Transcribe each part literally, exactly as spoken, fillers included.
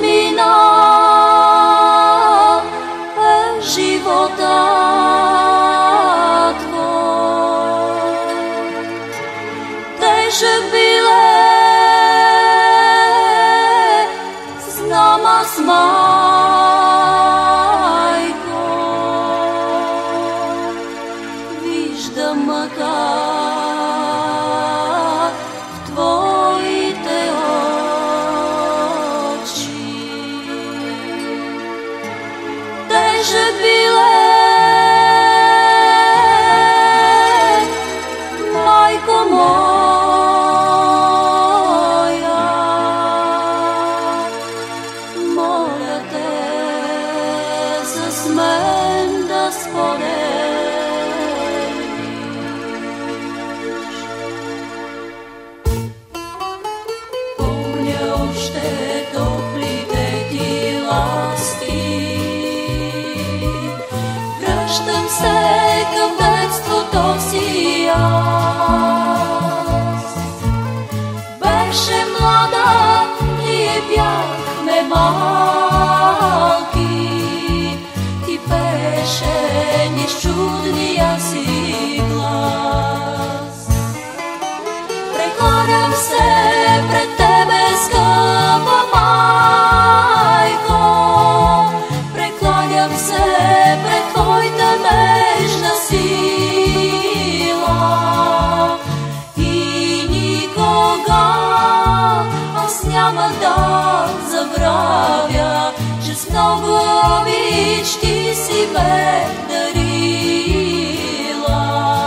originál života tvoj. Teže byle s náma s majkou, víš, dmka v tvoji te oči. Teže byle, majko moja, moля te, zasmen da spodeliš. Помняš te топлите ти ласки, връщам се към детството си аз. Беше млада, ние бяхме малки, ти пееше с чудния си глас. Прекланям се пред тебе, скъпа майко, прекланям се пред твоята нежна сила. И никога аз няма да забравя, че с много обич ти си ме дарила.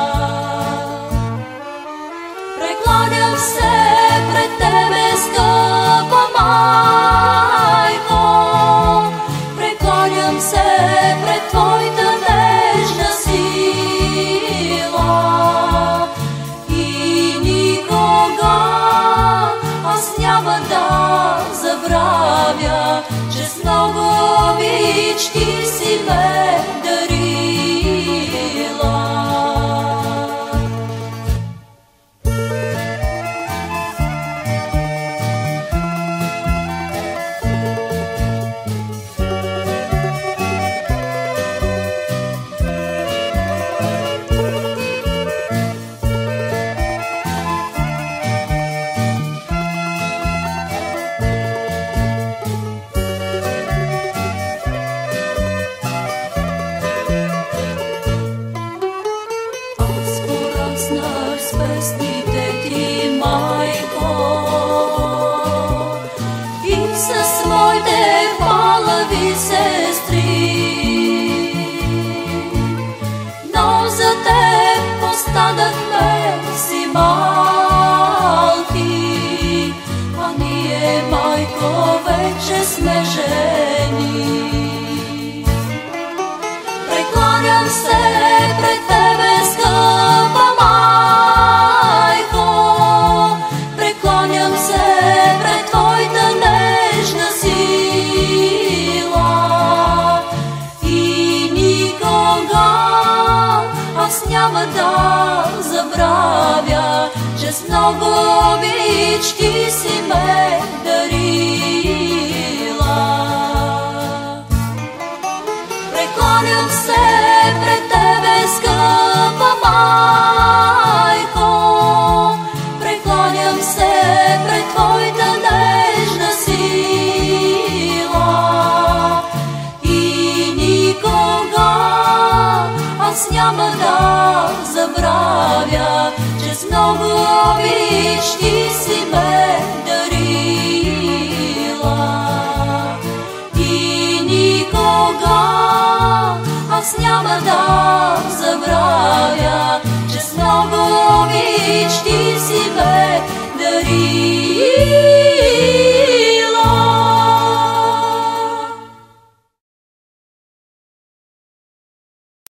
Прекланям се пред тебе, скъпа майко, прекланям се пред твоята нежна сила. И никога аз няма да забравя, че с много обич ти си ме дарила. С песните ти, майко, и с моите палави сестри, но за теб останахме си малки, а ние, майко, вече сме жени. Прекланям се пред тебе, скъпа майко, прекланям се пред твоята нежна сила. И никога аз няма да забравя, че с много обич ти си ме дарила. Прекланям се пред тебе, скъпа майко, прекланям се пред твоята нежна сила. И никога аз няма да забравя, че с много обич ти си ме дарила. И никога аз няма да забравя, че с много обич ти си ме дарила.